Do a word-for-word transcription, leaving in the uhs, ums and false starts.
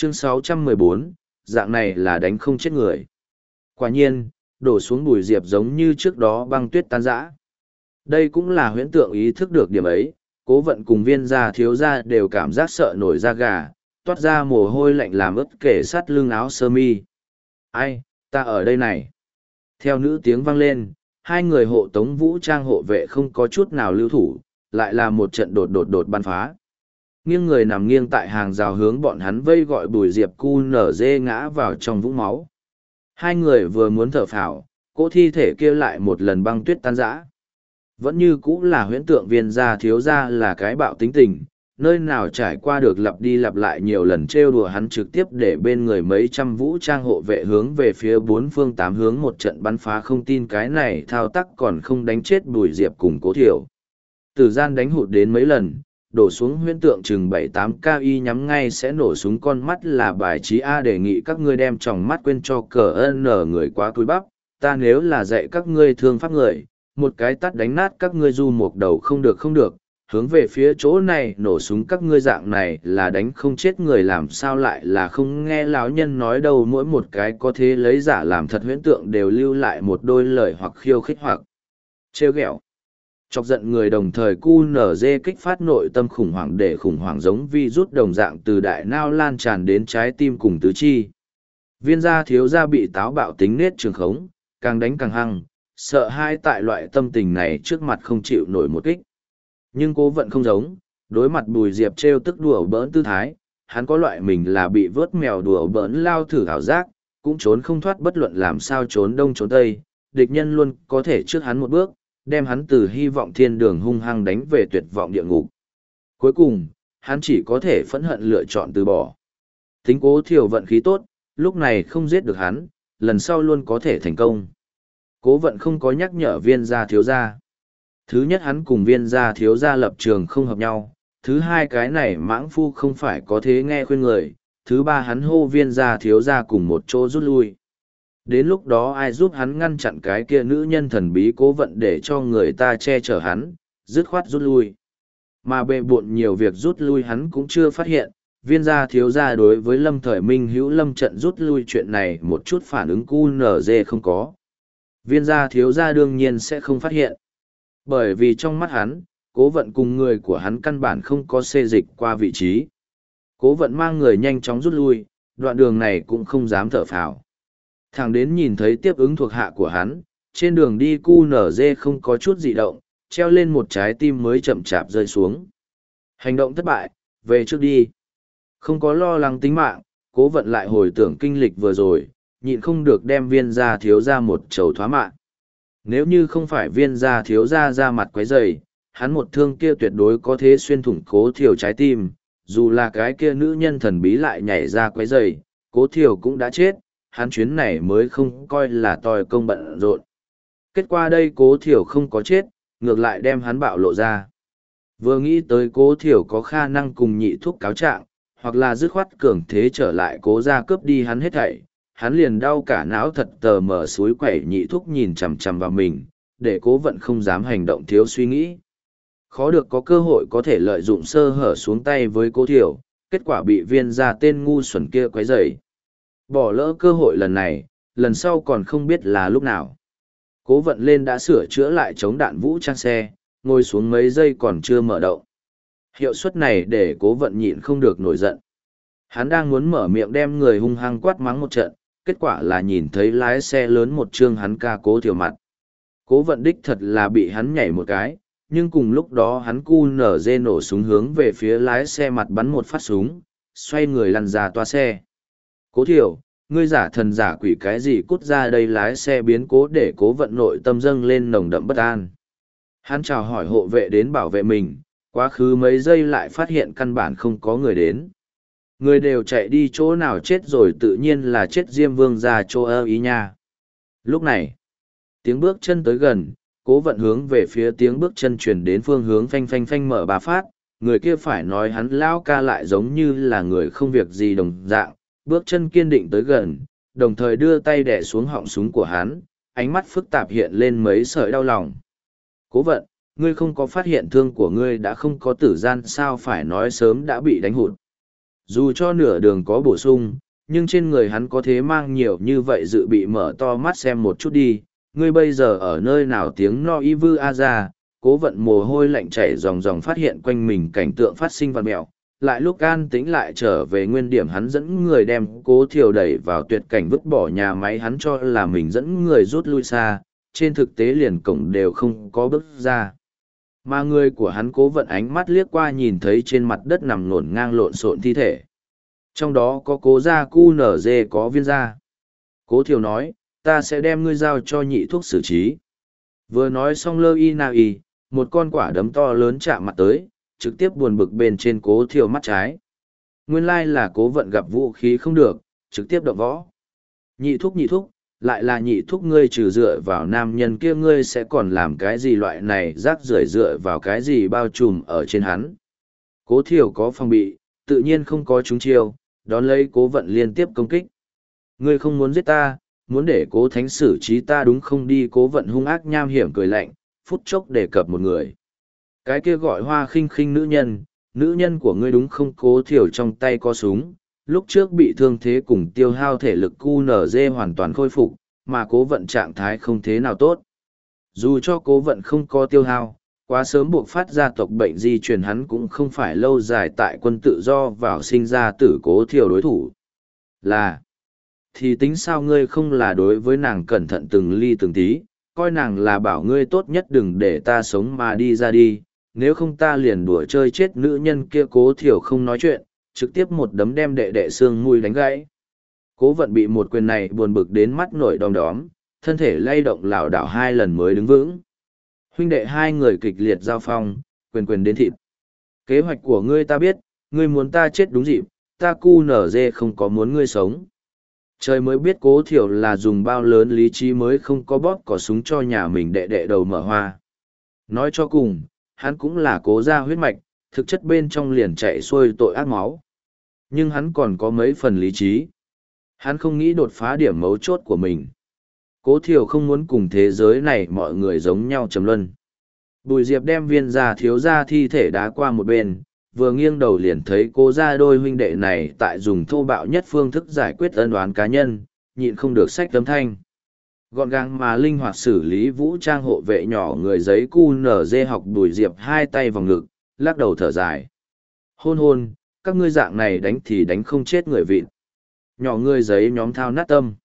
Chương sáu trăm mười bốn, dạng này là đánh không chết người. Quả nhiên, đổ xuống bùi diệp giống như trước đó băng tuyết tan rã. Đây cũng là huyễn tượng ý thức được điểm ấy, cố vận cùng viên gia thiếu gia đều cảm giác sợ nổi da gà, toát ra mồ hôi lạnh làm ướt kể sát lưng áo sơ mi. Ai, ta ở đây này. Theo nữ tiếng vang lên, hai người hộ tống vũ trang hộ vệ không có chút nào lưu thủ, lại là một trận đột đột đột bắn phá. Nghiêng người nằm nghiêng tại hàng rào hướng bọn hắn vây gọi bùi diệp cu nở dê ngã vào trong vũng máu. Hai người vừa muốn thở phào, cỗ thi thể kia lại một lần băng tuyết tan rã. Vẫn như cũ là huyễn tượng viên gia thiếu gia là cái bạo tính tình, nơi nào trải qua được lặp đi lặp lại nhiều lần trêu đùa hắn trực tiếp để bên người mấy trăm vũ trang hộ vệ hướng về phía bốn phương tám hướng một trận bắn phá, không tin cái này thao tác còn không đánh chết bùi diệp cùng cố thiểu. Tử gian đánh hụt đến mấy lần, đổ xuống huyễn tượng chừng bảy tám ca y nhắm ngay sẽ nổ súng con mắt là bài trí A, đề nghị các ngươi đem tròng mắt quên cho cờ ân nở người quá cúi bắp, ta nếu là dạy các ngươi thương pháp người, một cái tắt đánh nát các ngươi du một đầu không được không được, hướng về phía chỗ này nổ súng các ngươi dạng này là đánh không chết người, làm sao lại là không nghe lão nhân nói đâu. Mỗi một cái có thế lấy giả làm thật huyễn tượng đều lưu lại một đôi lời hoặc khiêu khích hoặc trêu ghẹo, chọc giận người, đồng thời cu nở dê kích phát nội tâm khủng hoảng, để khủng hoảng giống virus đồng dạng từ đại nao lan tràn đến trái tim cùng tứ chi. Viên gia thiếu gia bị táo bạo tính nết trường khống, càng đánh càng hăng, sợ hai tại loại tâm tình này trước mặt không chịu nổi một kích. Nhưng cố vận không giống, đối mặt bùi diệp trêu tức đùa bỡn tư thái, hắn có loại mình là bị vớt mèo đùa bỡn lao thử ảo giác, cũng trốn không thoát, bất luận làm sao trốn đông trốn tây, địch nhân luôn có thể trước hắn một bước, đem hắn từ hy vọng thiên đường hung hăng đánh về tuyệt vọng địa ngục. Cuối cùng, hắn chỉ có thể phẫn hận lựa chọn từ bỏ. Tính cố thiểu vận khí tốt, lúc này không giết được hắn, lần sau luôn có thể thành công. Cố vận không có nhắc nhở viên gia thiếu gia. Thứ nhất, hắn cùng viên gia thiếu gia lập trường không hợp nhau. Thứ hai, cái này mãng phu không phải có thế nghe khuyên người. Thứ ba, hắn hô viên gia thiếu gia cùng một chỗ rút lui. Đến lúc đó ai giúp hắn ngăn chặn cái kia nữ nhân thần bí cố vận để cho người ta che chở hắn, dứt khoát rút lui. Mà bệ bộn nhiều việc rút lui hắn cũng chưa phát hiện, viên gia thiếu gia đối với lâm thời minh hữu lâm trận rút lui chuyện này một chút phản ứng cu nở dê không có. Viên gia thiếu gia đương nhiên sẽ không phát hiện. Bởi vì trong mắt hắn, cố vận cùng người của hắn căn bản không có xê dịch qua vị trí. Cố vận mang người nhanh chóng rút lui, đoạn đường này cũng không dám thở phào. Thẳng đến nhìn thấy tiếp ứng thuộc hạ của hắn, trên đường đi cu nở dê không có chút dị động, treo lên một trái tim mới chậm chạp rơi xuống. Hành động thất bại, về trước đi. Không có lo lắng tính mạng, cố vận lại hồi tưởng kinh lịch vừa rồi, nhịn không được đem viên gia thiếu gia một chầu thoá mạng. Nếu như không phải viên gia thiếu gia ra mặt quấy rầy, hắn một thương kia tuyệt đối có thể xuyên thủng cố thiểu trái tim, dù là cái kia nữ nhân thần bí lại nhảy ra quấy rầy, cố thiểu cũng đã chết, hắn chuyến này mới không coi là tòi công bận rộn. Kết quả đây cố thiểu không có chết, ngược lại đem hắn bạo lộ ra. Vừa nghĩ tới cố thiểu có khả năng cùng nhị thúc cáo trạng, hoặc là dứt khoát cường thế trở lại cố ra cướp đi hắn hết thảy, hắn liền đau cả não thật tờ mở suối quẩy nhị thúc nhìn chằm chằm vào mình, để cố vận không dám hành động thiếu suy nghĩ. Khó được có cơ hội có thể lợi dụng sơ hở xuống tay với cố thiểu, kết quả bị viên gia tên ngu xuẩn kia quấy rầy. Bỏ lỡ cơ hội lần này, lần sau còn không biết là lúc nào. Cố vận lên đã sửa chữa lại chống đạn vũ trang xe, ngồi xuống mấy giây còn chưa mở động. Hiệu suất này để cố vận nhịn không được nổi giận. Hắn đang muốn mở miệng đem người hung hăng quát mắng một trận, kết quả là nhìn thấy lái xe lớn một chương hắn ca cố thiểu mặt. Cố vận đích thật là bị hắn nhảy một cái, nhưng cùng lúc đó hắn cu nở dê nổ súng hướng về phía lái xe mặt bắn một phát súng, xoay người lăn ra toa xe. Cố thiểu, ngươi giả thần giả quỷ cái gì, cút ra đây. Lái xe biến cố để cố vận nội tâm dâng lên nồng đậm bất an. Hắn chào hỏi hộ vệ đến bảo vệ mình, quá khứ mấy giây lại phát hiện căn bản không có người đến. Người đều chạy đi chỗ nào chết rồi, tự nhiên là chết Diêm Vương ra chỗ ơ ý nha. Lúc này, tiếng bước chân tới gần, cố vận hướng về phía tiếng bước chân chuyển đến phương hướng phanh phanh phanh mở bà phát, người kia phải nói hắn lao ca lại giống như là người không việc gì đồng dạng, bước chân kiên định tới gần, đồng thời đưa tay đẻ xuống họng súng của hắn, ánh mắt phức tạp hiện lên mấy sợi đau lòng. Cố vận, ngươi không có phát hiện thương của ngươi đã không có tử gian sao, phải nói sớm đã bị đánh hụt. Dù cho nửa đường có bổ sung, nhưng trên người hắn có thế mang nhiều như vậy dự bị mở to mắt xem một chút đi, ngươi bây giờ ở nơi nào tiếng no y vư a ra, cố vận mồ hôi lạnh chảy ròng ròng phát hiện quanh mình cảnh tượng phát sinh vằn mẹo, lại lúc an tĩnh lại trở về nguyên điểm hắn dẫn người đem cố thiều đẩy vào tuyệt cảnh vứt bỏ nhà máy hắn cho là mình dẫn người rút lui xa, trên thực tế liền cổng đều không có bước ra. Mà người của hắn cố vận ánh mắt liếc qua nhìn thấy trên mặt đất nằm ngổn ngang lộn xộn thi thể. Trong đó có cố gia cu nở dê có viên gia. Cố thiều nói, ta sẽ đem ngươi giao cho nhị thuốc xử trí. Vừa nói xong lơ y na y, một con quả đấm to lớn chạm mặt tới, trực tiếp buồn bực bên trên cố thiều mắt trái. Nguyên lai là cố vận gặp vũ khí không được, trực tiếp động võ. Nhị thuốc nhị thuốc, lại là nhị thuốc ngươi trừ dựa vào nam nhân kia ngươi sẽ còn làm cái gì loại này rác rưởi dựa vào cái gì bao trùm ở trên hắn. Cố thiều có phòng bị, tự nhiên không có trúng chiêu, đón lấy cố vận liên tiếp công kích. Ngươi không muốn giết ta, muốn để cố thánh xử trí ta đúng không đi cố vận hung ác nham hiểm cười lạnh, phút chốc đề cập một người. Cái kia gọi hoa khinh khinh nữ nhân, nữ nhân của ngươi đúng không cố thiểu trong tay có súng, lúc trước bị thương thế cùng tiêu hao thể lực cu nở dê hoàn toàn khôi phục, mà cố vận trạng thái không thế nào tốt. Dù cho cố vận không có tiêu hao, quá sớm buộc phát ra tộc bệnh di truyền hắn cũng không phải lâu dài tại quân tự do vào sinh ra tử cố thiểu đối thủ. Là, thì tính sao ngươi không là đối với nàng cẩn thận từng ly từng tí, coi nàng là bảo ngươi tốt nhất đừng để ta sống mà đi ra đi, nếu không ta liền đùa chơi chết nữ nhân kia cố thiểu không nói chuyện, trực tiếp một đấm đem đệ đệ xương mùi đánh gãy. Cố vận bị một quyền này buồn bực đến mắt nổi đom đóm, thân thể lay động lảo đảo hai lần mới đứng vững. Huynh đệ hai người kịch liệt giao phong, quyền quyền đến thịt. Kế hoạch của ngươi ta biết, ngươi muốn ta chết đúng dịp, ta cu nở dê không có muốn ngươi sống. Trời mới biết cố thiểu là dùng bao lớn lý trí mới không có bóp cỏ súng cho nhà mình đệ đệ đầu mở hoa. Nói cho cùng, hắn cũng là cố gia huyết mạch, thực chất bên trong liền chạy xuôi tội ác máu. Nhưng hắn còn có mấy phần lý trí. Hắn không nghĩ đột phá điểm mấu chốt của mình. Cố thiểu không muốn cùng thế giới này mọi người giống nhau trầm luân. Bùi Diệp đem viên gia thiếu gia thi thể đá qua một bên, vừa nghiêng đầu liền thấy cố gia đôi huynh đệ này tại dùng thô bạo nhất phương thức giải quyết ân oán cá nhân, nhịn không được sách tấm thanh. Gọn gàng mà linh hoạt xử lý vũ trang hộ vệ nhỏ người giấy cu nở dê học Bùi Diệp hai tay vào ngực, lắc đầu thở dài. Hôn hôn, các ngươi dạng này đánh thì đánh không chết người vịt. Nhỏ người giấy nhóm thao nát tâm.